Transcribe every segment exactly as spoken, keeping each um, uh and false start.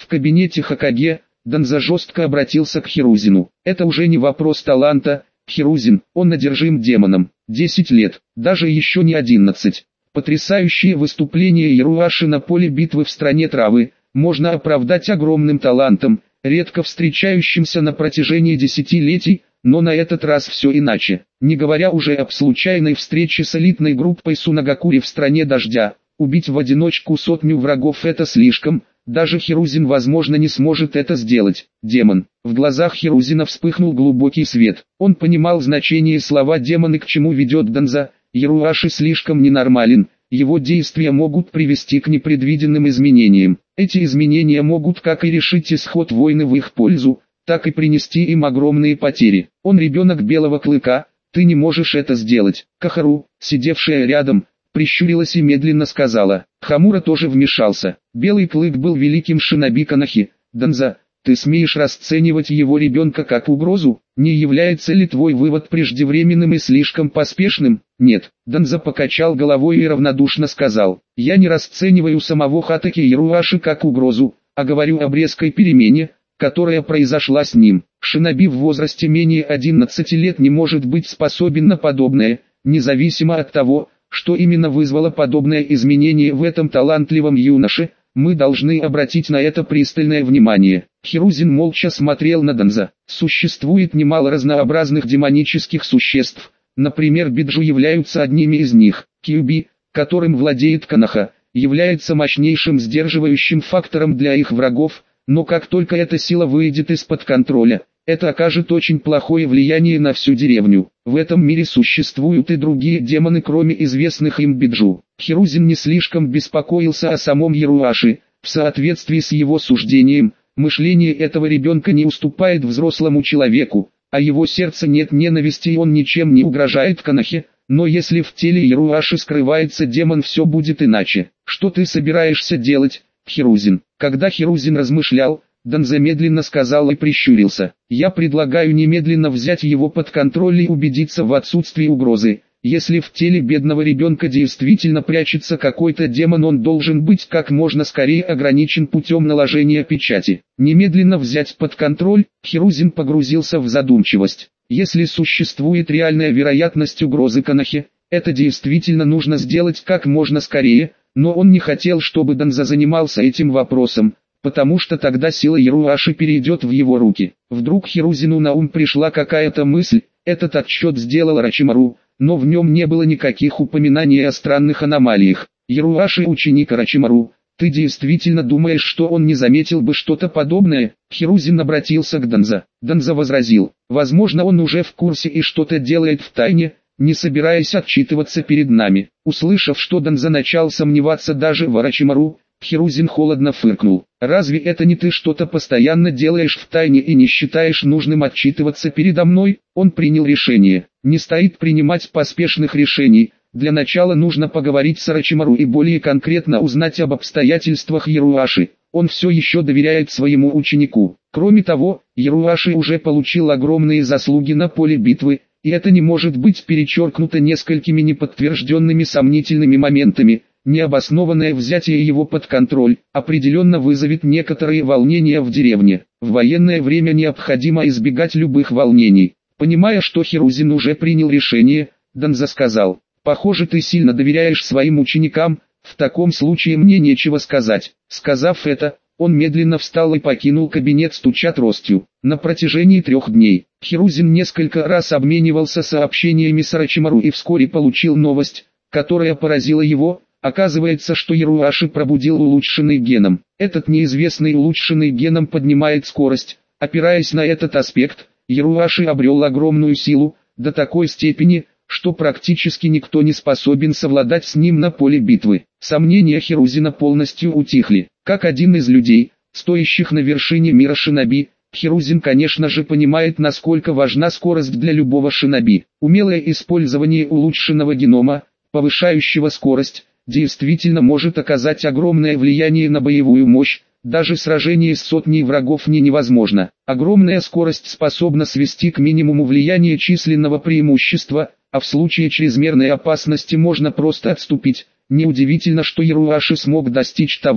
кабинете Хокаге, Данза жестко обратился к Хирузину. Это уже не вопрос таланта, Хирузин, он одержим демоном. Десять лет, даже еще не одиннадцать. Потрясающие выступления Яруаши на поле битвы в стране травы можно оправдать огромным талантом, редко встречающимся на протяжении десятилетий, но на этот раз все иначе. Не говоря уже об случайной встрече с элитной группой Сунагакури в стране дождя, убить в одиночку сотню врагов — это слишком, даже Хирузин возможно не сможет это сделать. Демон. В глазах Хирузина вспыхнул глубокий свет. Он понимал значение слова «демон» и к чему ведет Данза. Яруаши слишком ненормален, его действия могут привести к непредвиденным изменениям. Эти изменения могут как и решить исход войны в их пользу, так и принести им огромные потери. Он ребенок Белого Клыка, ты не можешь это сделать. Кахару, сидевшая рядом, прищурилась и медленно сказала. Хамура тоже вмешался. Белый Клык был великим шиноби Канахи. Данза, ты смеешь расценивать его ребенка как угрозу? Не является ли твой вывод преждевременным и слишком поспешным? Нет. Данза покачал головой и равнодушно сказал. Я не расцениваю самого Хатаки Яруаши как угрозу, а говорю об резкой перемене, которая произошла с ним. Шиноби в возрасте менее одиннадцати лет не может быть способен на подобное, независимо от того, что именно вызвало подобное изменение в этом талантливом юноше. Мы должны обратить на это пристальное внимание. Хирузин молча смотрел на Данза. Существует немало разнообразных демонических существ. Например, биджу являются одними из них. Кьюби, которым владеет Канаха, является мощнейшим сдерживающим фактором для их врагов, но как только эта сила выйдет из-под контроля, это окажет очень плохое влияние на всю деревню. В этом мире существуют и другие демоны, кроме известных им биджу. Хирузин не слишком беспокоился о самом Яруаши. В соответствии с его суждением, мышление этого ребенка не уступает взрослому человеку, а его сердце нет ненависти и он ничем не угрожает Канахе. Но если в теле Яруаши скрывается демон, все будет иначе. Что ты собираешься делать, Хирузин? Когда Хирузин размышлял, Данза медленно сказал и прищурился. Я предлагаю немедленно взять его под контроль и убедиться в отсутствии угрозы. Если в теле бедного ребенка действительно прячется какой-то демон, он должен быть как можно скорее ограничен путем наложения печати. Немедленно взять под контроль. Хирузин погрузился в задумчивость. Если существует реальная вероятность угрозы Канахе, это действительно нужно сделать как можно скорее, но он не хотел, чтобы Данза занимался этим вопросом, потому что тогда сила Яруаши перейдет в его руки. Вдруг Хирузину на ум пришла какая-то мысль. Этот отсчет сделал Орочимару, но в нем не было никаких упоминаний о странных аномалиях. Яруаши ученик Орочимару, ты действительно думаешь, что он не заметил бы что-то подобное? Хирузин обратился к Данза. Данза возразил, возможно он уже в курсе и что-то делает в тайне, не собираясь отчитываться перед нами. Услышав, что Данза начал сомневаться даже в Орочимару, Хирузин холодно фыркнул. Разве это не ты что-то постоянно делаешь в тайне и не считаешь нужным отчитываться передо мной? Он принял решение. Не стоит принимать поспешных решений. Для начала нужно поговорить с Орочимару и более конкретно узнать об обстоятельствах Яруаши. Он все еще доверяет своему ученику. Кроме того, Яруаши уже получил огромные заслуги на поле битвы, и это не может быть перечеркнуто несколькими неподтвержденными сомнительными моментами. Необоснованное взятие его под контроль определенно вызовет некоторые волнения в деревне. В военное время необходимо избегать любых волнений. Понимая, что Хирузин уже принял решение, Данза сказал, «Похоже, ты сильно доверяешь своим ученикам, в таком случае мне нечего сказать». Сказав это, он медленно встал и покинул кабинет, стуча тростью. На протяжении трех дней Хирузин несколько раз обменивался сообщениями с Орочимару и вскоре получил новость, которая поразила его. Оказывается, что Яруаши пробудил улучшенный геном. Этот неизвестный улучшенный геном поднимает скорость. Опираясь на этот аспект, Яруаши обрел огромную силу, до такой степени, что практически никто не способен совладать с ним на поле битвы. Сомнения Хирузина полностью утихли. Как один из людей, стоящих на вершине мира шиноби, Хирузин, конечно же, понимает, насколько важна скорость для любого шиноби. Умелое использование улучшенного генома, повышающего скорость, действительно может оказать огромное влияние на боевую мощь. Даже сражение с сотней врагов не невозможно. Огромная скорость способна свести к минимуму влияние численного преимущества, а в случае чрезмерной опасности можно просто отступить. Неудивительно, что Яруаши смог достичь того,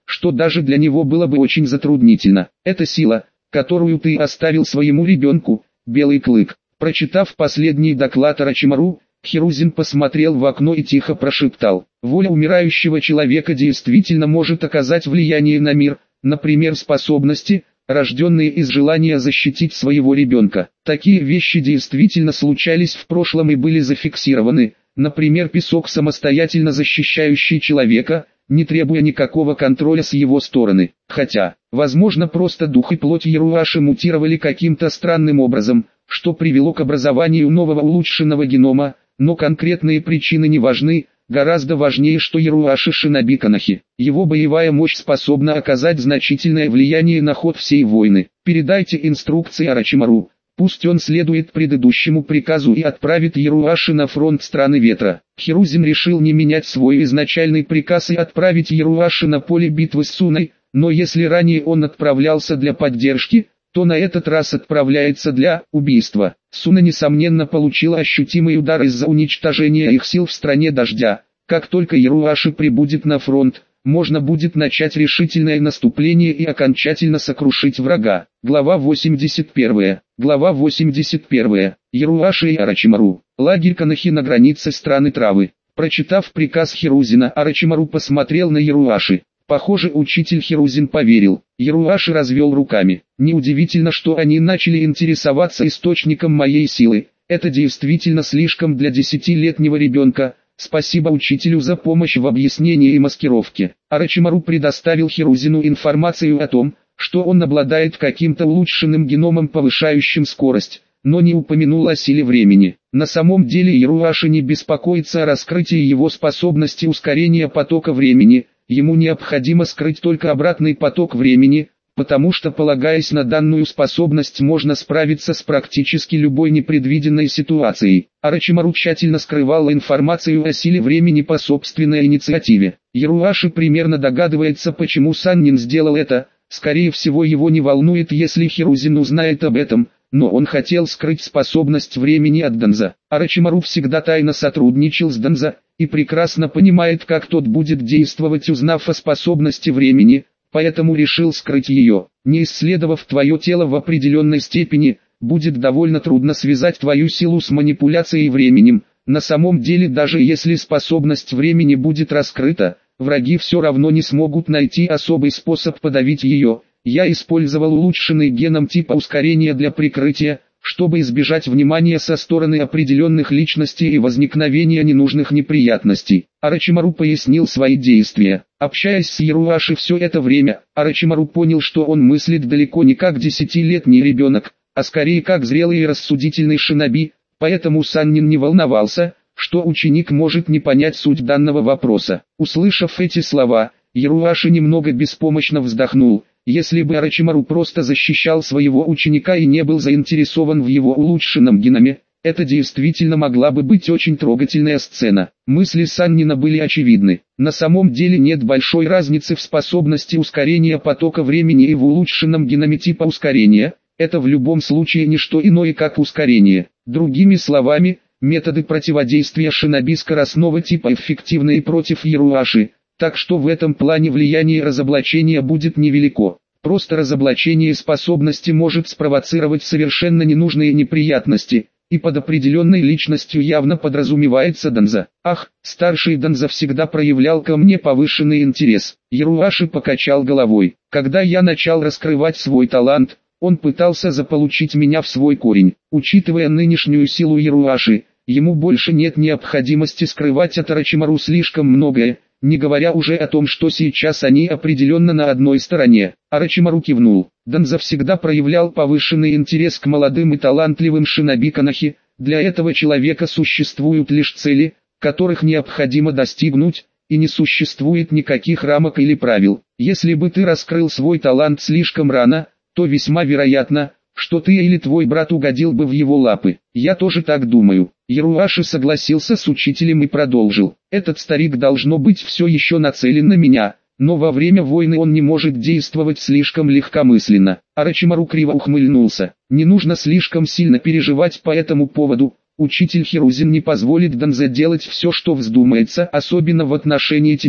что даже для него было бы очень затруднительно. Это сила, которую ты оставил своему ребенку, Белый Клык. Прочитав последний доклад Орочимару, Хирузин посмотрел в окно и тихо прошептал: воля умирающего человека действительно может оказать влияние на мир, например, способности, рожденные из желания защитить своего ребенка. Такие вещи действительно случались в прошлом и были зафиксированы, например, песок, самостоятельно защищающий человека, не требуя никакого контроля с его стороны. Хотя, возможно, просто дух и плоть Яруаши мутировали каким-то странным образом, что привело к образованию нового улучшенного генома, но конкретные причины не важны. Гораздо важнее, что Яруаши Шиноби Канахи, его боевая мощь способна оказать значительное влияние на ход всей войны. Передайте инструкции Орочимару, пусть он следует предыдущему приказу и отправит Яруаши на фронт Страны Ветра. Хирузин решил не менять свой изначальный приказ и отправить Яруаши на поле битвы с Суной, но если ранее он отправлялся для поддержки, то на этот раз отправляется для убийства. Суна несомненно получила ощутимый удар из-за уничтожения их сил в стране дождя. Как только Яруаши прибудет на фронт, можно будет начать решительное наступление и окончательно сокрушить врага. Глава восемьдесят первая. Глава восемьдесят первая. Яруаши и Орочимару. Лагерь Канахи на границе страны Травы. Прочитав приказ Хирузина, Орочимару посмотрел на Яруаши. Похоже, учитель Хирузин поверил. Яруаши развел руками. Неудивительно, что они начали интересоваться источником моей силы. Это действительно слишком для десятилетнего ребенка. Спасибо учителю за помощь в объяснении и маскировке. Орочимару предоставил Хирузину информацию о том, что он обладает каким-то улучшенным геномом, повышающим скорость, но не упомянул о силе времени. На самом деле Яруаши не беспокоится о раскрытии его способности ускорения потока времени. Ему необходимо скрыть только обратный поток времени, потому что, полагаясь на данную способность, можно справиться с практически любой непредвиденной ситуацией. Орочимару тщательно скрывал информацию о силе времени по собственной инициативе. Яруаши примерно догадывается, почему Саннин сделал это. Скорее всего, его не волнует, если Хирузин узнает об этом, но он хотел скрыть способность времени от Данза. Орочимару всегда тайно сотрудничал с Данза и прекрасно понимает, как тот будет действовать, узнав о способности времени, поэтому решил скрыть ее. Не исследовав твое тело в определенной степени, будет довольно трудно связать твою силу с манипуляцией временем. На самом деле, даже если способность времени будет раскрыта, враги все равно не смогут найти особый способ подавить ее. Я использовал улучшенный геном типа ускорения для прикрытия, чтобы избежать внимания со стороны определенных личностей и возникновения ненужных неприятностей. Орочимару пояснил свои действия. Общаясь с Яруаши все это время, Орочимару понял, что он мыслит далеко не как десятилетний ребенок, а скорее как зрелый и рассудительный шиноби, поэтому Саннин не волновался, что ученик может не понять суть данного вопроса. Услышав эти слова, Яруаши немного беспомощно вздохнул. Если бы Орочимару просто защищал своего ученика и не был заинтересован в его улучшенном геноме, это действительно могла бы быть очень трогательная сцена. Мысли Саннина были очевидны. На самом деле нет большой разницы в способности ускорения потока времени и в улучшенном геноме типа ускорения. Это в любом случае не что иное, как ускорение. Другими словами, методы противодействия шиноби скоростного типа эффективны и против Яруаши. Так что в этом плане влияние разоблачения будет невелико. Просто разоблачение способности может спровоцировать совершенно ненужные неприятности, и под определенной личностью явно подразумевается Данза. Ах, старший Данза всегда проявлял ко мне повышенный интерес. Яруаши покачал головой. Когда я начал раскрывать свой талант, он пытался заполучить меня в свой корень. Учитывая нынешнюю силу Яруаши, ему больше нет необходимости скрывать от Орочимару слишком многое, не говоря уже о том, что сейчас они определенно на одной стороне. Орочимару кивнул. Данза всегда проявлял повышенный интерес к молодым и талантливым шиноби Канахи. Для этого человека существуют лишь цели, которых необходимо достигнуть, и не существует никаких рамок или правил. Если бы ты раскрыл свой талант слишком рано, то весьма вероятно, что ты или твой брат угодил бы в его лапы. Я тоже так думаю. Яруаши согласился с учителем и продолжил. Этот старик должно быть все еще нацелен на меня, но во время войны он не может действовать слишком легкомысленно. Орочимару криво ухмыльнулся. Не нужно слишком сильно переживать по этому поводу. Учитель Хирузин не позволит Данзе делать все, что вздумается, особенно в отношении тебя.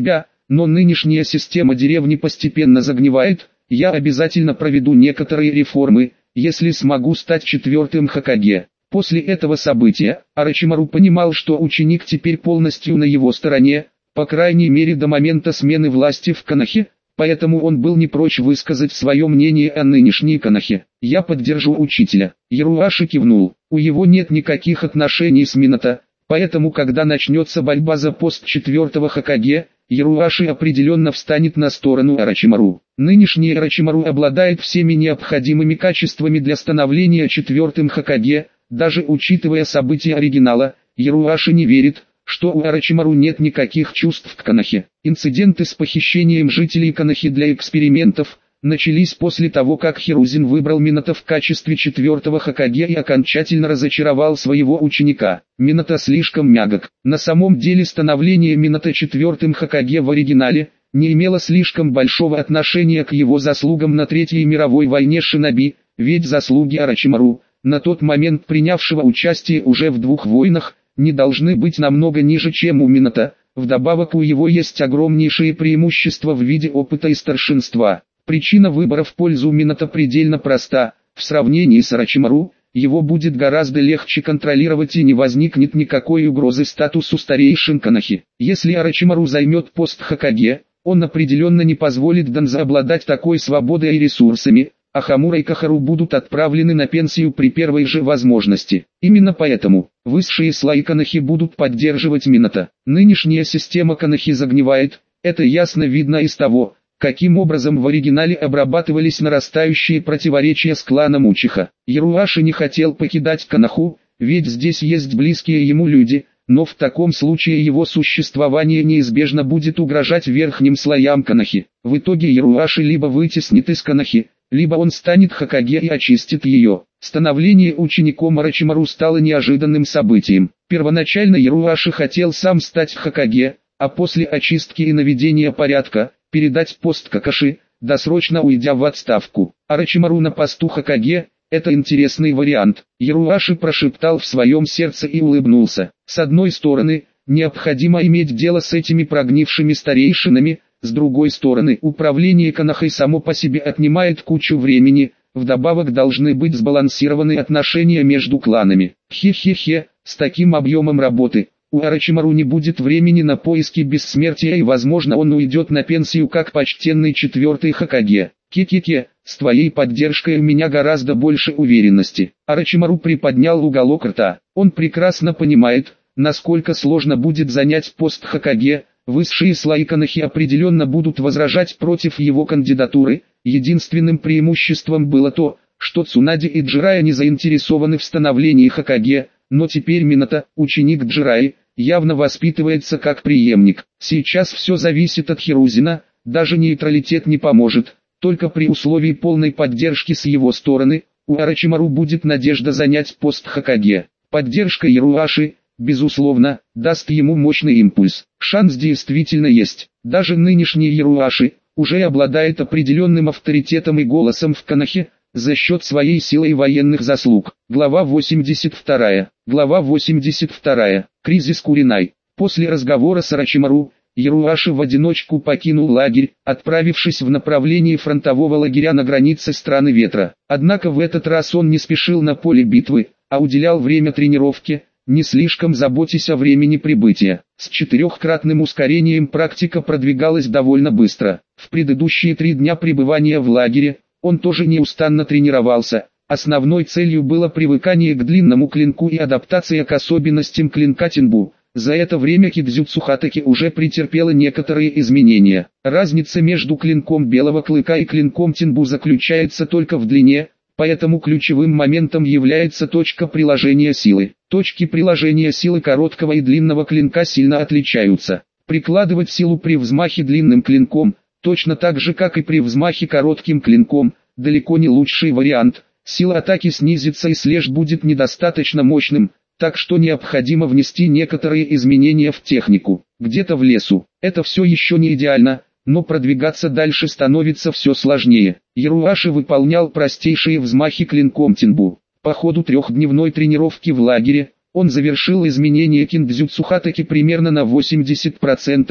но нынешняя система деревни постепенно загнивает, я обязательно проведу некоторые реформы, если смогу стать четвертым Хокаге. После этого события, Орочимару понимал, что ученик теперь полностью на его стороне, по крайней мере до момента смены власти в Конохе, поэтому он был не прочь высказать свое мнение о нынешней Конохе. «Я поддержу учителя». Яруаши кивнул. У его нет никаких отношений с Минато, поэтому когда начнется борьба за пост четвертого Хокаге, Яруаши определенно встанет на сторону Орочимару. Нынешний Орочимару обладает всеми необходимыми качествами для становления четвертым Хокаге, даже учитывая события оригинала, Яруаши не верит, что у Орочимару нет никаких чувств к Конохе. Инциденты с похищением жителей Конохи для экспериментов начались после того, как Хирузин выбрал Минато в качестве четвертого Хокаге и окончательно разочаровал своего ученика. Минато слишком мягок. На самом деле становление Минато четвертым Хокаге в оригинале не имело слишком большого отношения к его заслугам на Третьей мировой войне шиноби, ведь заслуги Орочимару, на тот момент принявшего участие уже в двух войнах, не должны быть намного ниже, чем у Минато. Вдобавок у его есть огромнейшие преимущества в виде опыта и старшинства. Причина выбора в пользу Минато предельно проста. В сравнении с Орочимару, его будет гораздо легче контролировать и не возникнет никакой угрозы статусу старейшин Конохи. Если Орочимару займет пост Хокаге, он определенно не позволит Данзо обладать такой свободой и ресурсами, а Хамура и Кохару будут отправлены на пенсию при первой же возможности. Именно поэтому, высшие слои Конохи будут поддерживать Минато. Нынешняя система Конохи загнивает, это ясно видно из того, каким образом в оригинале обрабатывались нарастающие противоречия с кланом Учиха. Яруаши не хотел покидать Коноху, ведь здесь есть близкие ему люди, но в таком случае его существование неизбежно будет угрожать верхним слоям Конохи. В итоге Яруаши либо вытеснит из Конохи, либо он станет Хокаге и очистит ее. Становление учеником Орочимару стало неожиданным событием. Первоначально Яруаши хотел сам стать Хокаге, а после очистки и наведения порядка, передать пост Какаши, досрочно уйдя в отставку. Орочимару на посту Хокаге – это интересный вариант. Яруаши прошептал в своем сердце и улыбнулся. С одной стороны, необходимо иметь дело с этими прогнившими старейшинами, с другой стороны, управление Конохой само по себе отнимает кучу времени, вдобавок должны быть сбалансированы отношения между кланами. Хе-хе-хе, с таким объемом работы, у Орочимару не будет времени на поиски бессмертия и возможно он уйдет на пенсию как почтенный четвертый Хокаге. Ке-ке-ке, с твоей поддержкой у меня гораздо больше уверенности. Орочимару приподнял уголок рта. Он прекрасно понимает, насколько сложно будет занять пост Хокаге. Высшие слои Конохи определенно будут возражать против его кандидатуры. Единственным преимуществом было то, что Цунади и Джирайя не заинтересованы в становлении Хокаге, но теперь Минато, ученик Джирайи, явно воспитывается как преемник. Сейчас все зависит от Хирузина, даже нейтралитет не поможет, только при условии полной поддержки с его стороны, у Орочимару будет надежда занять пост Хокаге. Поддержка Яруаши, безусловно, даст ему мощный импульс. Шанс действительно есть. Даже нынешний Яруаши уже обладает определенным авторитетом и голосом в Конохе за счет своей силы и военных заслуг. Глава восемьдесят вторая. Глава восемьдесят вторая. Кризис Куринай. После разговора с Орочимару, Яруаши в одиночку покинул лагерь, отправившись в направлении фронтового лагеря на границе страны ветра. Однако в этот раз он не спешил на поле битвы, а уделял время тренировке, не слишком заботясь о времени прибытия. С четырехкратным ускорением практика продвигалась довольно быстро. В предыдущие три дня пребывания в лагере, он тоже неустанно тренировался. Основной целью было привыкание к длинному клинку и адаптация к особенностям клинка Тенбу. За это время Кидзюцу Хатаки уже претерпела некоторые изменения. Разница между клинком Белого Клыка и клинком Тенбу заключается только в длине, поэтому ключевым моментом является точка приложения силы. Точки приложения силы короткого и длинного клинка сильно отличаются. Прикладывать силу при взмахе длинным клинком, точно так же как и при взмахе коротким клинком, далеко не лучший вариант. Сила атаки снизится и слэш будет недостаточно мощным, так что необходимо внести некоторые изменения в технику. Где-то в лесу. Это все еще не идеально, но продвигаться дальше становится все сложнее. Яруаши выполнял простейшие взмахи клинком Тенбу. По ходу трехдневной тренировки в лагере, он завершил изменение киндзюцу Хатаки примерно на восемьдесят процентов,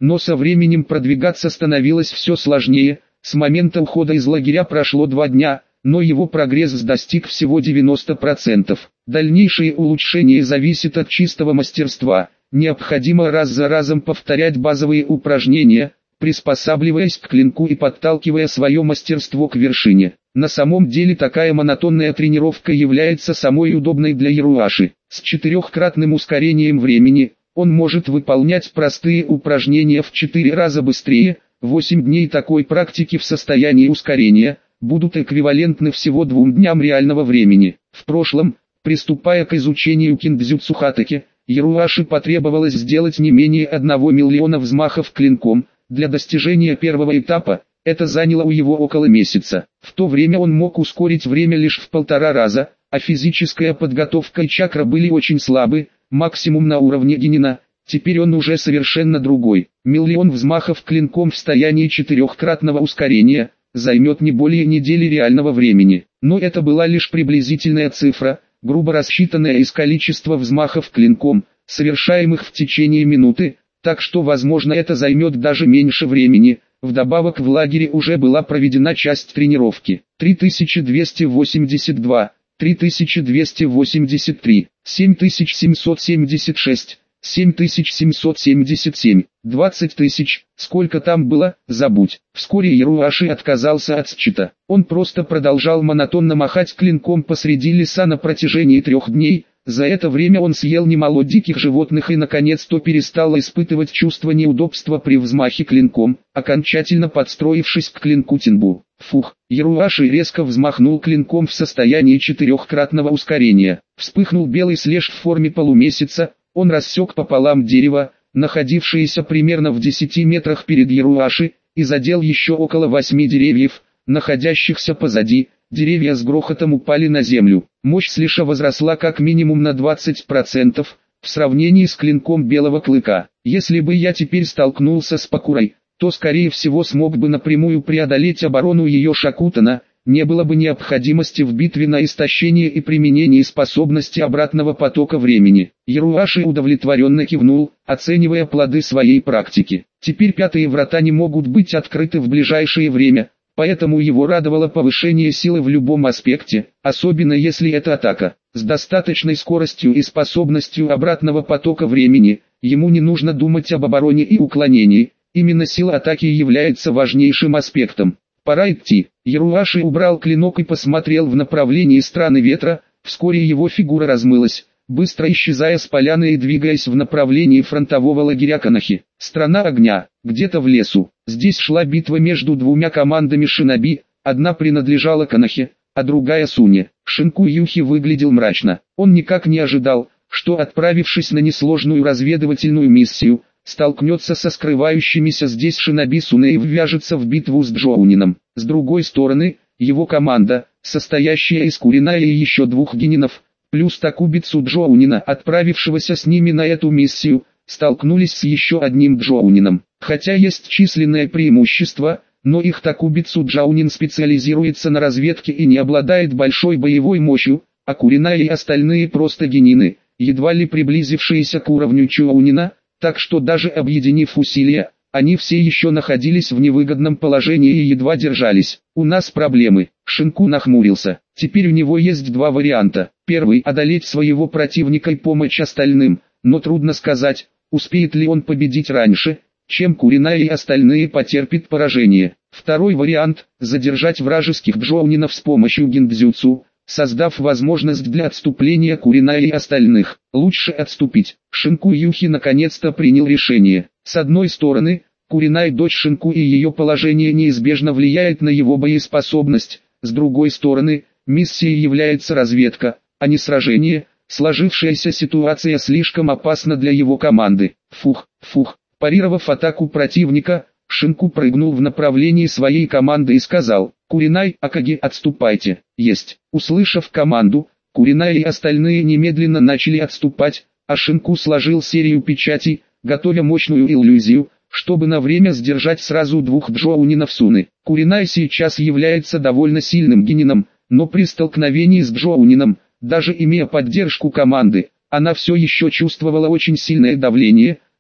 но со временем продвигаться становилось все сложнее. С момента ухода из лагеря прошло два дня, но его прогресс достиг всего девяноста процентов. Дальнейшее улучшение зависит от чистого мастерства. Необходимо раз за разом повторять базовые упражнения, приспосабливаясь к клинку и подталкивая свое мастерство к вершине. На самом деле такая монотонная тренировка является самой удобной для Яруаши. С четырехкратным ускорением времени он может выполнять простые упражнения в четыре раза быстрее. восемь дней такой практики в состоянии ускорения будут эквивалентны всего двум дням реального времени. В прошлом, приступая к изучению киндзюцу хатаки, Яруаши потребовалось сделать не менее одного миллиона взмахов клинком. Для достижения первого этапа это заняло у него около месяца. В то время он мог ускорить время лишь в полтора раза, а физическая подготовка и чакра были очень слабы, максимум на уровне генина. Теперь он уже совершенно другой. Миллион взмахов клинком в состоянии четырехкратного ускорения займет не более недели реального времени. Но это была лишь приблизительная цифра, грубо рассчитанная из количества взмахов клинком, совершаемых в течение минуты, так что возможно это займет даже меньше времени. Вдобавок в лагере уже была проведена часть тренировки. три тысячи двести восемьдесят два, три тысячи двести восемьдесят три, семь тысяч семьсот семьдесят шесть, семь тысяч семьсот семьдесят семь, двадцать тысяч, сколько там было, забудь. Вскоре Яруаши отказался от счета. Он просто продолжал монотонно махать клинком посреди леса на протяжении трех дней. За это время он съел немало диких животных и наконец-то перестал испытывать чувство неудобства при взмахе клинком, окончательно подстроившись к клинку Тинбу. Фух, Яруаши резко взмахнул клинком в состоянии четырехкратного ускорения. Вспыхнул белый слеш в форме полумесяца, он рассек пополам дерево, находившееся примерно в десяти метрах перед Яруаши, и задел еще около восьми деревьев, находящихся позади. Деревья с грохотом упали на землю. Мощь слеша возросла как минимум на двадцать процентов в сравнении с клинком белого клыка. Если бы я теперь столкнулся с Пакурой, то скорее всего смог бы напрямую преодолеть оборону ее Шакутана, не было бы необходимости в битве на истощение и применении способности обратного потока времени. Яруаши удовлетворенно кивнул, оценивая плоды своей практики. Теперь пятые врата не могут быть открыты в ближайшее время. Поэтому его радовало повышение силы в любом аспекте, особенно если это атака. С достаточной скоростью и способностью обратного потока времени, ему не нужно думать об обороне и уклонении, именно сила атаки является важнейшим аспектом. Пора идти. Яруаши убрал клинок и посмотрел в направлении страны ветра, вскоре его фигура размылась, быстро исчезая с поляны и двигаясь в направлении фронтового лагеря Канахи. Страна огня, где-то в лесу. Здесь шла битва между двумя командами шиноби, одна принадлежала Канахе, а другая Суне. Шинку Юхи выглядел мрачно. Он никак не ожидал, что, отправившись на несложную разведывательную миссию, столкнется со скрывающимися здесь шиноби Суне и ввяжется в битву с Джоунином. С другой стороны, его команда, состоящая из Куриная и еще двух генинов, плюс Такубицу Джоунина, отправившегося с ними на эту миссию, столкнулись с еще одним Джоунином. Хотя есть численное преимущество, но их Такубицу Джоунин специализируется на разведке и не обладает большой боевой мощью, а Куриная и остальные просто генины, едва ли приблизившиеся к уровню Чоунина, так что даже объединив усилия, они все еще находились в невыгодном положении и едва держались. «У нас проблемы», — Шинку нахмурился. Теперь у него есть два варианта. Первый — одолеть своего противника и помочь остальным, но трудно сказать, успеет ли он победить раньше, чем Куриная и остальные потерпят поражение. Второй вариант – задержать вражеских Джоунинов с помощью гиндзюцу, создав возможность для отступления Куриная и остальных. Лучше отступить. Шинку Юхи наконец-то принял решение. С одной стороны, Куриная дочь Шинку и ее положение неизбежно влияет на его боеспособность. С другой стороны, миссией является разведка, а не сражение. Сложившаяся ситуация слишком опасна для его команды. Фух, фух. Парировав атаку противника, Шинку прыгнул в направлении своей команды и сказал: «Куринай, Акаги, отступайте». Есть. Услышав команду, Куриная и остальные немедленно начали отступать, а Шинку сложил серию печатей, готовя мощную иллюзию, чтобы на время сдержать сразу двух Джоунинов Суны. Куриная сейчас является довольно сильным генином, но при столкновении с Джоунином, даже имея поддержку команды, она все еще чувствовала очень сильное давление.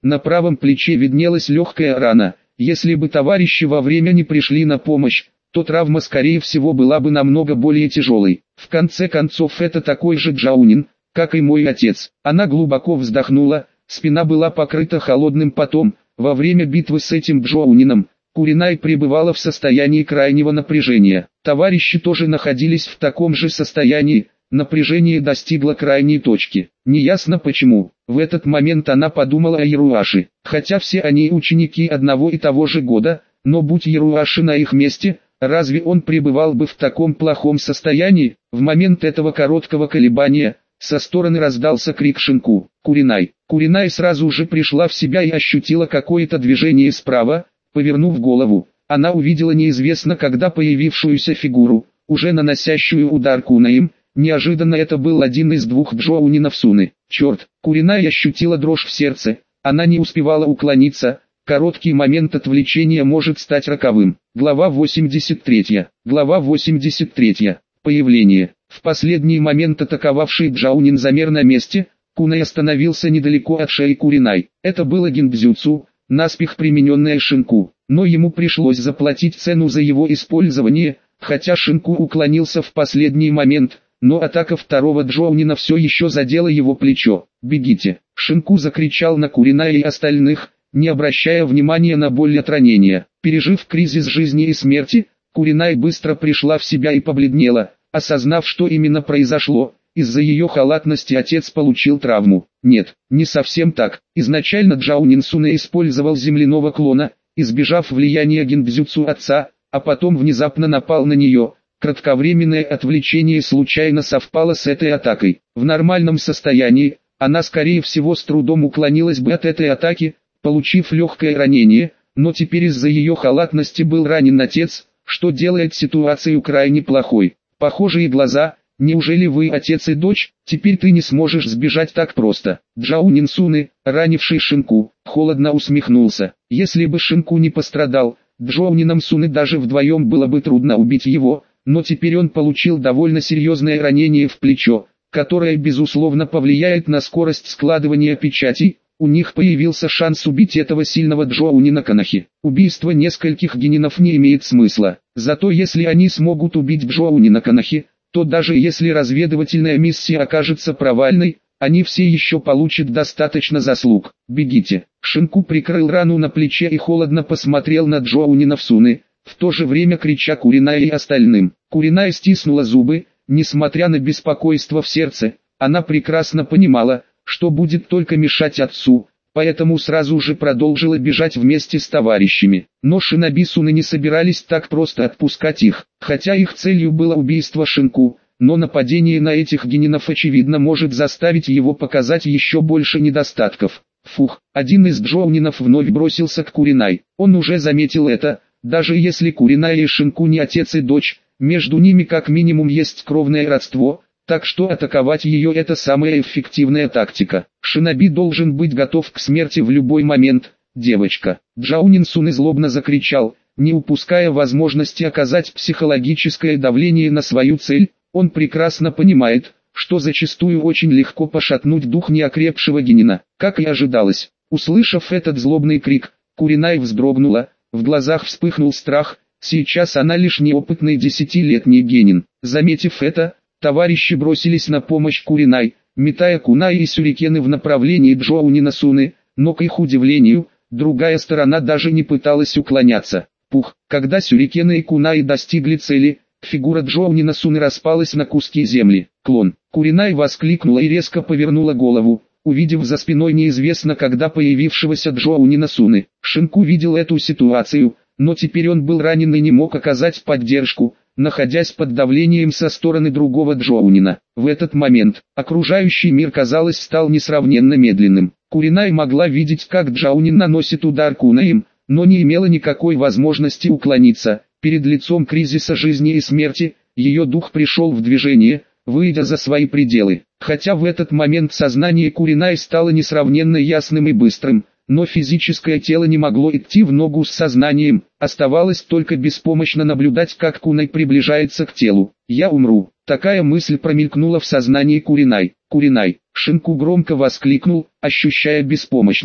На правом плече виднелась легкая рана. Если бы товарищи во время не пришли на помощь, то травма скорее всего была бы намного более тяжелой. В конце концов это такой же Джаунин, как и мой отец. Она глубоко вздохнула, спина была покрыта холодным потом. Во время битвы с этим Джаунином, Куринай пребывала в состоянии крайнего напряжения. Товарищи тоже находились в таком же состоянии, напряжение достигло крайней точки. Неясно почему, в этот момент она подумала о Яруаши. Хотя все они ученики одного и того же года, но будь Яруаши на их месте, разве он пребывал бы в таком плохом состоянии? В момент этого короткого колебания, со стороны раздался крик Шинку: «Куринай!». Куринай сразу же пришла в себя и ощутила какое-то движение справа. Повернув голову, она увидела неизвестно когда появившуюся фигуру, уже наносящую удар кунаем. Неожиданно это был один из двух Джоунинов Суны. Черт! Куринай ощутила дрожь в сердце, она не успевала уклониться. Короткий момент отвлечения может стать роковым. Глава восемьдесят третья. Глава восемьдесят третья. Появление. В последний момент атаковавший Джаунин замер на месте. Кунай остановился недалеко от шеи Куринай. Это было гиндзюцу, наспех примененное Шинку, но ему пришлось заплатить цену за его использование, хотя Шинку уклонился в последний момент, но атака второго Джоунина все еще задела его плечо. «Бегите!» Шинку закричал на Куринай и остальных, не обращая внимания на боль от ранения. Пережив кризис жизни и смерти, Куринай быстро пришла в себя и побледнела, осознав, что именно произошло. Из-за ее халатности отец получил травму. Нет, не совсем так. Изначально Джаунин Суне использовал земляного клона, избежав влияния гиндзюцу отца, а потом внезапно напал на нее. Кратковременное отвлечение случайно совпало с этой атакой. В нормальном состоянии, она скорее всего с трудом уклонилась бы от этой атаки, получив легкое ранение, но теперь из-за ее халатности был ранен отец, что делает ситуацию крайне плохой. Похожие глаза. «Неужели вы отец и дочь? Теперь ты не сможешь сбежать так просто». Джаунин Суны, ранивший Шинку, холодно усмехнулся. Если бы Шинку не пострадал, Джоунинам Суны даже вдвоем было бы трудно убить его, но теперь он получил довольно серьезное ранение в плечо, которое безусловно повлияет на скорость складывания печатей. У них появился шанс убить этого сильного Джоунина Канахи. Убийство нескольких генинов не имеет смысла, зато если они смогут убить Джоунина Канахи, то даже если разведывательная миссия окажется провальной, они все еще получат достаточно заслуг. «Бегите!» Шинку прикрыл рану на плече и холодно посмотрел на Джоунина Суны, в то же время крича Куринай и остальным. Куринай стиснула зубы, несмотря на беспокойство в сердце, она прекрасно понимала, что будет только мешать отцу, поэтому сразу же продолжила бежать вместе с товарищами. Но шиноби Суны не собирались так просто отпускать их, хотя их целью было убийство Шинку, но нападение на этих генинов очевидно может заставить его показать еще больше недостатков. Фух, один из Джоунинов вновь бросился к Куринай. Он уже заметил это, даже если Куринай и Шинку не отец и дочь, между ними как минимум есть кровное родство. Так что атаковать ее – это самая эффективная тактика. Шиноби должен быть готов к смерти в любой момент. «Девочка!» Джаунин Суны злобно закричал, не упуская возможности оказать психологическое давление на свою цель. Он прекрасно понимает, что зачастую очень легко пошатнуть дух неокрепшего генина. Как и ожидалось, услышав этот злобный крик, Куринай вздрогнула, в глазах вспыхнул страх. Сейчас она лишь неопытный десятилетний генин. Заметив это, товарищи бросились на помощь Куринай, метая кунаи и сюрикены в направлении Джоунина Суны, но к их удивлению, другая сторона даже не пыталась уклоняться. Пух, когда сюрикены и кунаи достигли цели, фигура Джоунина Суны распалась на куски земли. «Клон!» Куринай воскликнула и резко повернула голову, увидев за спиной неизвестно когда появившегося Джоунина Суны. Шинку видел эту ситуацию, но теперь он был ранен и не мог оказать поддержку, находясь под давлением со стороны другого Джоунина. В этот момент, окружающий мир казалось стал несравненно медленным. Куринай могла видеть как Джоунин наносит удар кунаем, но не имела никакой возможности уклониться. Перед лицом кризиса жизни и смерти, ее дух пришел в движение, выйдя за свои пределы. Хотя в этот момент сознание Куринай стало несравненно ясным и быстрым, но физическое тело не могло идти в ногу с сознанием, оставалось только беспомощно наблюдать, как Кунай приближается к телу. «Я умру». Такая мысль промелькнула в сознании Куринай. «Куринай!» Шинку громко воскликнул, ощущая беспомощность.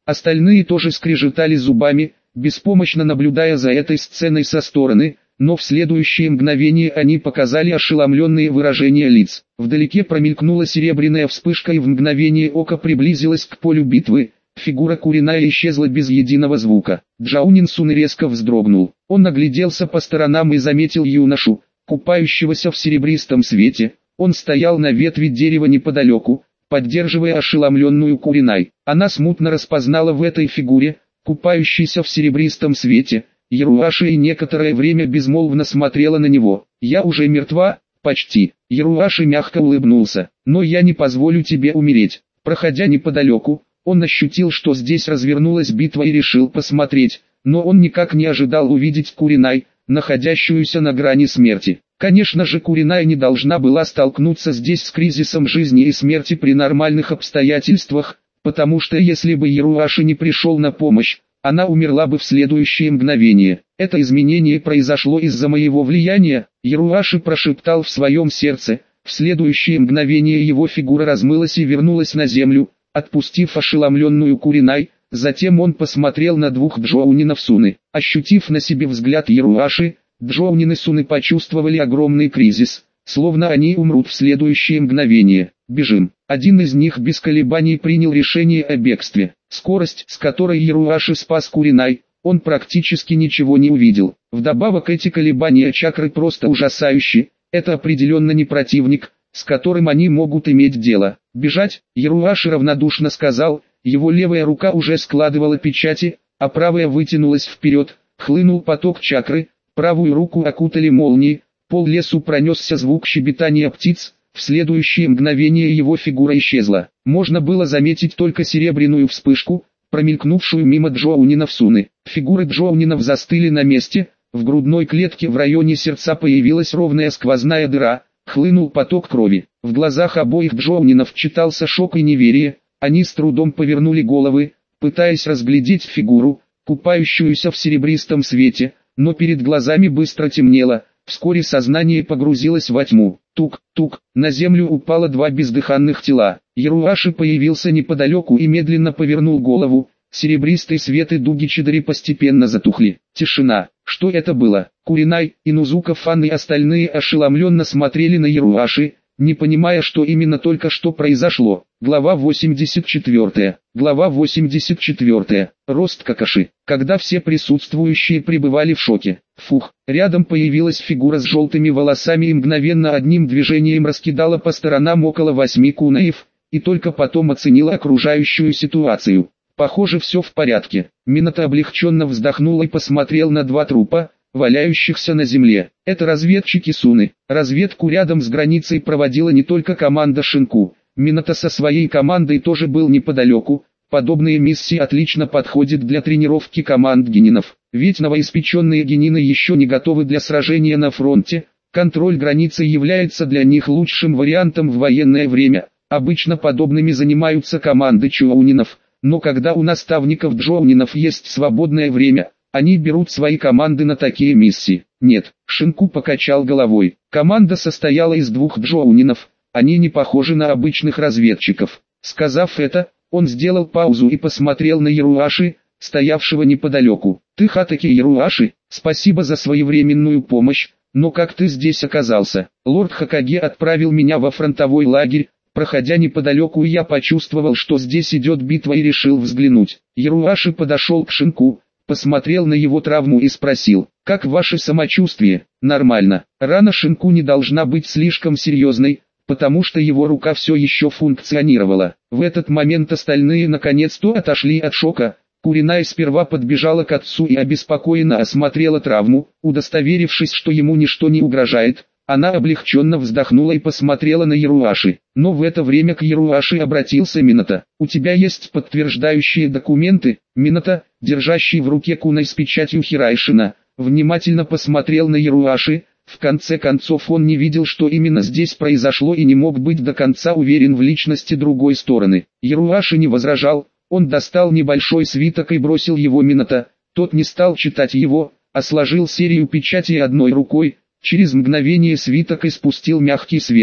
Остальные тоже скрежетали зубами, беспомощно наблюдая за этой сценой со стороны, но в следующее мгновение они показали ошеломленные выражения лиц. Вдалеке промелькнула серебряная вспышка и в мгновение ока приблизилась к полю битвы. Фигура Куриная исчезла без единого звука. Джаунин Сун резко вздрогнул. Он огляделся по сторонам и заметил юношу, купающегося в серебристом свете. Он стоял на ветви дерева неподалеку, поддерживая ошеломленную Куринай. Она смутно распознала в этой фигуре, купающейся в серебристом свете, Яруаши, и некоторое время безмолвно смотрела на него. «Я уже мертва, почти». Яруаши мягко улыбнулся. «Но я не позволю тебе умереть». Проходя неподалеку, он ощутил, что здесь развернулась битва и решил посмотреть, но он никак не ожидал увидеть Куринай, находящуюся на грани смерти. Конечно же, Куринай не должна была столкнуться здесь с кризисом жизни и смерти при нормальных обстоятельствах, потому что если бы Яруаши не пришел на помощь, она умерла бы в следующее мгновение. Это изменение произошло из-за моего влияния, Яруаши прошептал в своем сердце. В следующее мгновение его фигура размылась и вернулась на землю, отпустив ошеломленную Куринай. Затем он посмотрел на двух Джоунинов Суны. Ощутив на себе взгляд Яруаши, Джоунины Суны почувствовали огромный кризис, словно они умрут в следующее мгновение. «Бежим». Один из них без колебаний принял решение о бегстве. Скорость, с которой Яруаши спас Куринай, он практически ничего не увидел. Вдобавок эти колебания чакры просто ужасающие. Это определенно не противник, с которым они могут иметь дело. «Бежать», Яруаши равнодушно сказал, его левая рука уже складывала печати, а правая вытянулась вперед, хлынул поток чакры, правую руку окутали молнии, пол лесу пронесся звук щебетания птиц, в следующее мгновение его фигура исчезла. Можно было заметить только серебряную вспышку, промелькнувшую мимо Джоунинов Суны. Фигуры Джоунинов застыли на месте, в грудной клетке в районе сердца появилась ровная сквозная дыра, хлынул поток крови. В глазах обоих Джоунинов читался шок и неверие, они с трудом повернули головы, пытаясь разглядеть фигуру, купающуюся в серебристом свете, но перед глазами быстро темнело, вскоре сознание погрузилось во тьму. Тук-тук, на землю упало два бездыханных тела. Яруаши появился неподалеку и медленно повернул голову. Серебристый свет и дуги Чидари постепенно затухли. Тишина. Что это было? Куринай, Инузука Фан и остальные ошеломленно смотрели на Яруаши, не понимая, что именно только что произошло. Глава восемьдесят четыре. Глава восемьдесят четыре. Рост Какаши. Когда все присутствующие пребывали в шоке. Фух, рядом появилась фигура с желтыми волосами и мгновенно одним движением раскидала по сторонам около восьми кунаев, и только потом оценила окружающую ситуацию. Похоже, все в порядке. Минато облегченно вздохнул и посмотрел на два трупа, валяющихся на земле. Это разведчики Суны. Разведку рядом с границей проводила не только команда Шинку. Минато со своей командой тоже был неподалеку. Подобные миссии отлично подходят для тренировки команд генинов. Ведь новоиспеченные генины еще не готовы для сражения на фронте. Контроль границы является для них лучшим вариантом в военное время. Обычно подобными занимаются команды чоунинов. Но когда у наставников джоунинов есть свободное время, они берут свои команды на такие миссии. Нет, Шинку покачал головой. Команда состояла из двух джоунинов, они не похожи на обычных разведчиков. Сказав это, он сделал паузу и посмотрел на Яруаши, стоявшего неподалеку. Ты Хатаки Яруаши, спасибо за своевременную помощь, но как ты здесь оказался? Лорд Хокаге отправил меня во фронтовой лагерь. Проходя неподалеку, я почувствовал, что здесь идет битва, и решил взглянуть. Яруаши подошел к Шинку, посмотрел на его травму и спросил: «Как ваше самочувствие?» «Нормально». Рана Шинку не должна быть слишком серьезной, потому что его рука все еще функционировала. В этот момент остальные наконец-то отошли от шока. Куринай сперва подбежала к отцу и обеспокоенно осмотрела травму, удостоверившись, что ему ничто не угрожает. Она облегченно вздохнула и посмотрела на Яруаши. Но в это время к Яруаши обратился Минато. «У тебя есть подтверждающие документы?» Минато, держащий в руке кунай с печатью Хирайшина, внимательно посмотрел на Яруаши. В конце концов он не видел, что именно здесь произошло, и не мог быть до конца уверен в личности другой стороны. Яруаши не возражал, он достал небольшой свиток и бросил его Минато. Тот не стал читать его, а сложил серию печатей одной рукой. Через мгновение свиток испустил мягкий свет.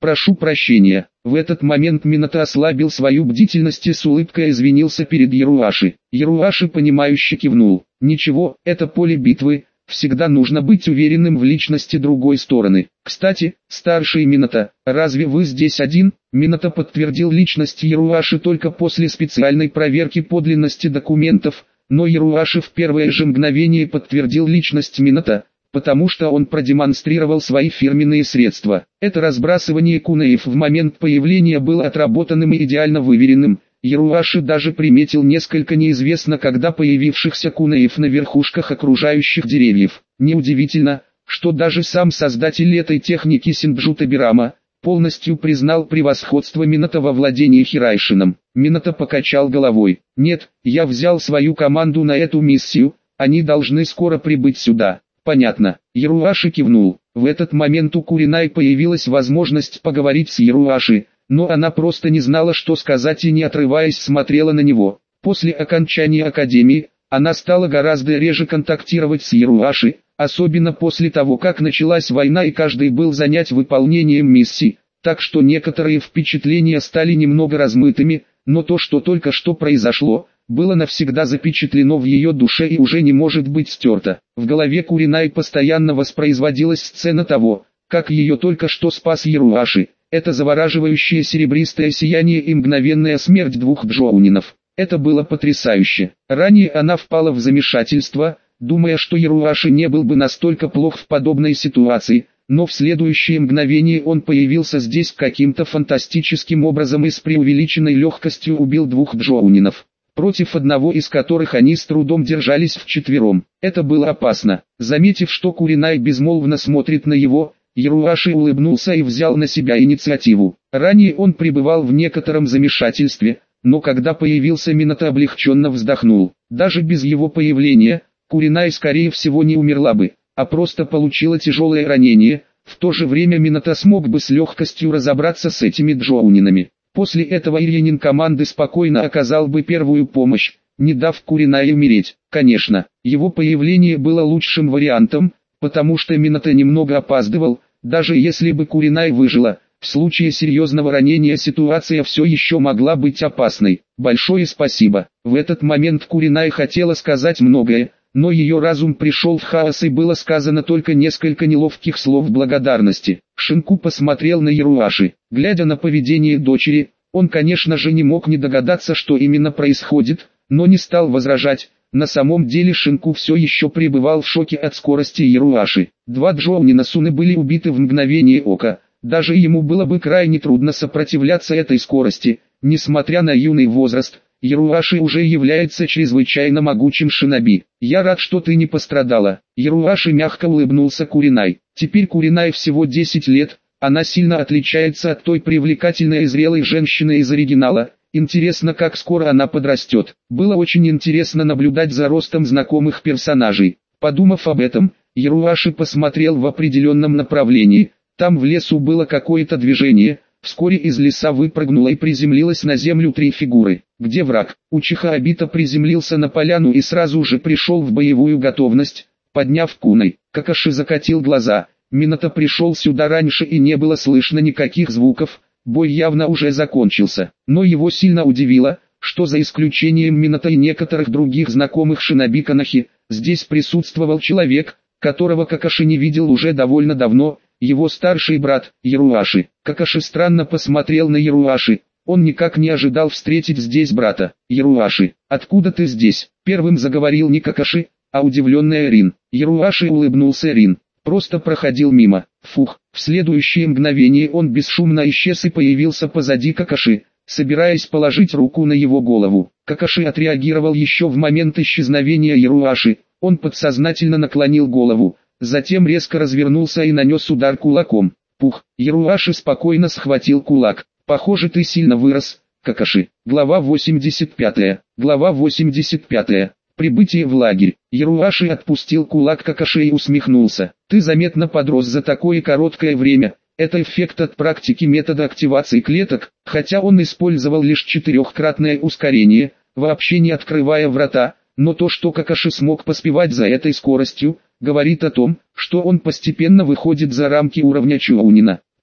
прошу прощения». В этот момент Минато ослабил свою бдительность и с улыбкой извинился перед Яруаши. Яруаши понимающе кивнул. «Ничего, это поле битвы, всегда нужно быть уверенным в личности другой стороны. Кстати, старший Минато, разве вы здесь один?» Минато подтвердил личность Яруаши только после специальной проверки подлинности документов, но Яруаши в первое же мгновение подтвердил личность Минато, потому что он продемонстрировал свои фирменные средства. Это разбрасывание кунеев в момент появления было отработанным и идеально выверенным. Яруаши даже приметил несколько неизвестно когда появившихся кунеев на верхушках окружающих деревьев. Неудивительно, что даже сам создатель этой техники Синджу Табирама полностью признал превосходство Минато во владении Хирайшином. Минато покачал головой. «Нет, я взял свою команду на эту миссию, они должны скоро прибыть сюда». «Понятно». Яруаши кивнул. В этот момент у Куринай появилась возможность поговорить с Яруаши, но она просто не знала, что сказать и не отрываясь смотрела на него. После окончания академии, она стала гораздо реже контактировать с Яруаши, особенно после того, как началась война и каждый был занят выполнением миссий, так что некоторые впечатления стали немного размытыми, но то, что только что произошло, было навсегда запечатлено в ее душе и уже не может быть стерто. В голове Куринай постоянно воспроизводилась сцена того, как ее только что спас Яруаши. Это завораживающее серебристое сияние и мгновенная смерть двух джоунинов. Это было потрясающе. Ранее она впала в замешательство, думая, что Яруаши не был бы настолько плох в подобной ситуации, но в следующее мгновение он появился здесь каким-то фантастическим образом и с преувеличенной легкостью убил двух джоунинов, против одного из которых они с трудом держались вчетвером. Это было опасно. Заметив, что Куринай безмолвно смотрит на его, Яруаши улыбнулся и взял на себя инициативу. Ранее он пребывал в некотором замешательстве, но когда появился Минато, облегченно вздохнул. Даже без его появления, Куринай скорее всего не умерла бы, а просто получила тяжелое ранение. В то же время Минато смог бы с легкостью разобраться с этими джоунинами. После этого Ирьянин команды спокойно оказал бы первую помощь, не дав Куринай умереть. Конечно, его появление было лучшим вариантом, потому что Минато немного опаздывал. Даже если бы Куринай выжила, в случае серьезного ранения ситуация все еще могла быть опасной. Большое спасибо. В этот момент Куринай хотела сказать многое, но ее разум пришел в хаос и было сказано только несколько неловких слов благодарности. Шинку посмотрел на Яруаши. Глядя на поведение дочери, он конечно же не мог не догадаться, что именно происходит, но не стал возражать. На самом деле Шинку все еще пребывал в шоке от скорости Яруаши. Два джоунина Суны были убиты в мгновение ока. Даже ему было бы крайне трудно сопротивляться этой скорости. Несмотря на юный возраст, Яруаши уже является чрезвычайно могучим шиноби. «Я рад, что ты не пострадала». Яруаши мягко улыбнулся Куринай. Теперь Куринай всего десять лет, она сильно отличается от той привлекательной и зрелой женщины из оригинала. Интересно, как скоро она подрастет. Было очень интересно наблюдать за ростом знакомых персонажей. Подумав об этом, Яруаши посмотрел в определенном направлении. Там в лесу было какое-то движение. Вскоре из леса выпрыгнула и приземлилась на землю три фигуры. «Где враг?» Учиха Обита приземлился на поляну и сразу же пришел в боевую готовность, подняв куной. Какаши закатил глаза. Минато пришел сюда раньше и не было слышно никаких звуков. Бой явно уже закончился. Но его сильно удивило, что за исключением Минато и некоторых других знакомых шиноби Канахи, здесь присутствовал человек, которого Какаши не видел уже довольно давно. Его старший брат, Яруаши. Какаши странно посмотрел на Яруаши. Он никак не ожидал встретить здесь брата. «Яруаши, откуда ты здесь?» Первым заговорил не Какаши, а удивленная Рин. Яруаши улыбнулся Рин. Просто проходил мимо. Фух, в следующее мгновение он бесшумно исчез и появился позади Какаши, собираясь положить руку на его голову. Какаши отреагировал еще в момент исчезновения Яруаши. Он подсознательно наклонил голову. Затем резко развернулся и нанес удар кулаком. Пух, Яруаши спокойно схватил кулак. «Похоже, ты сильно вырос, Какаши». Глава восемьдесят пятая. Глава восемьдесят пятая. Прибытие в лагерь. Яруаши отпустил кулак Какаши и усмехнулся. «Ты заметно подрос за такое короткое время. Это эффект от практики метода активации клеток, хотя он использовал лишь четырехкратное ускорение, вообще не открывая врата, но то, что Какаши смог поспевать за этой скоростью, говорит о том, что он постепенно выходит за рамки уровня Чоунина.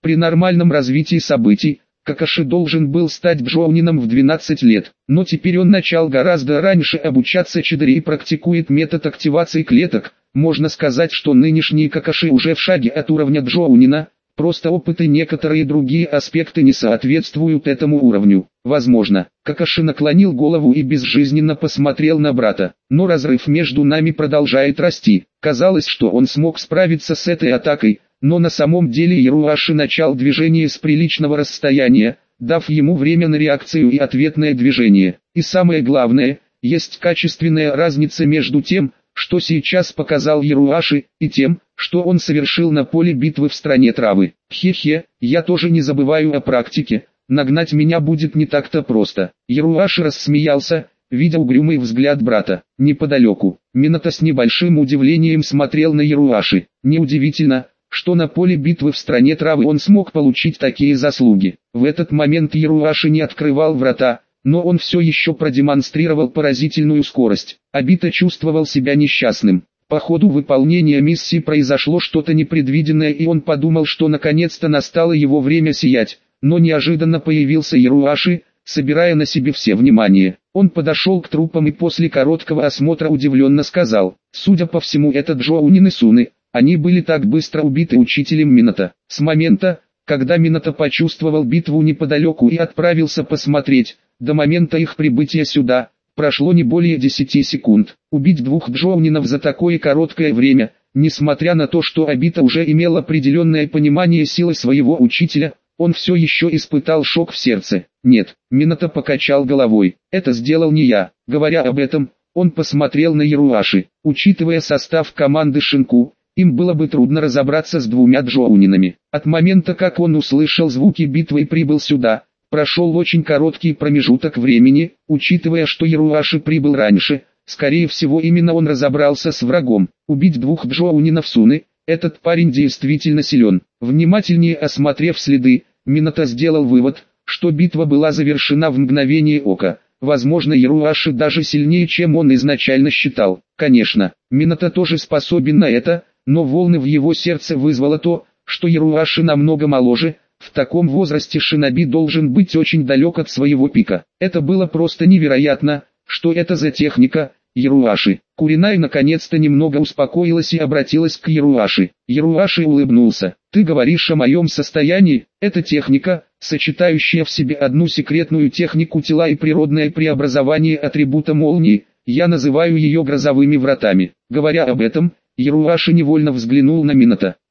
При нормальном развитии событий, Какаши должен был стать джоунином в двенадцать лет, но теперь он начал гораздо раньше обучаться Чидори и практикует метод активации клеток. Можно сказать, что нынешний Какаши уже в шаге от уровня джоунина, просто опыт и некоторые другие аспекты не соответствуют этому уровню. Возможно, Какаши наклонил голову и безжизненно посмотрел на брата, но разрыв между нами продолжает расти. Казалось, что он смог справиться с этой атакой, но на самом деле Яруаши начал движение с приличного расстояния, дав ему время на реакцию и ответное движение. И самое главное, есть качественная разница между тем, что сейчас показал Яруаши, и тем, что он совершил на поле битвы в стране травы. Хе-хе, я тоже не забываю о практике, нагнать меня будет не так-то просто. Яруаши рассмеялся, видя угрюмый взгляд брата. Неподалеку, Минато с небольшим удивлением смотрел на Яруаши. Неудивительно, что на поле битвы в стране травы он смог получить такие заслуги. В этот момент Яруаши не открывал врата, но он все еще продемонстрировал поразительную скорость. Обито чувствовал себя несчастным. По ходу выполнения миссии произошло что-то непредвиденное, и он подумал, что наконец-то настало его время сиять, но неожиданно появился Яруаши, собирая на себе все внимание. Он подошел к трупам и после короткого осмотра удивленно сказал: «Судя по всему, это Джоунин и Суны. Они были так быстро убиты учителем Минато». С момента, когда Минато почувствовал битву неподалеку и отправился посмотреть, до момента их прибытия сюда, прошло не более десяти секунд. Убить двух джоунинов за такое короткое время, несмотря на то, что Обито уже имел определенное понимание силы своего учителя, он все еще испытал шок в сердце. «Нет», Минато покачал головой, «это сделал не я». Говоря об этом, он посмотрел на Яруаши. Учитывая состав команды Шинку, им было бы трудно разобраться с двумя джоунинами. От момента, как он услышал звуки битвы и прибыл сюда, прошел очень короткий промежуток времени. Учитывая, что Яруаши прибыл раньше, скорее всего именно он разобрался с врагом. Убить двух джоунинов Суны, этот парень действительно силен. Внимательнее осмотрев следы, Минато сделал вывод, что битва была завершена в мгновение ока. Возможно, Яруаши даже сильнее, чем он изначально считал. Конечно, Минато тоже способен на это, но волны в его сердце вызвало то, что Яруаши намного моложе. В таком возрасте шиноби должен быть очень далек от своего пика. Это было просто невероятно. Что это за техника, Яруаши? Куринай наконец-то немного успокоилась и обратилась к Яруаши. Яруаши улыбнулся. «Ты говоришь о моем состоянии? Это техника, сочетающая в себе одну секретную технику тела и природное преобразование атрибута молнии. Я называю ее грозовыми вратами». Говоря об этом, Яруаши невольно взглянул на Минато.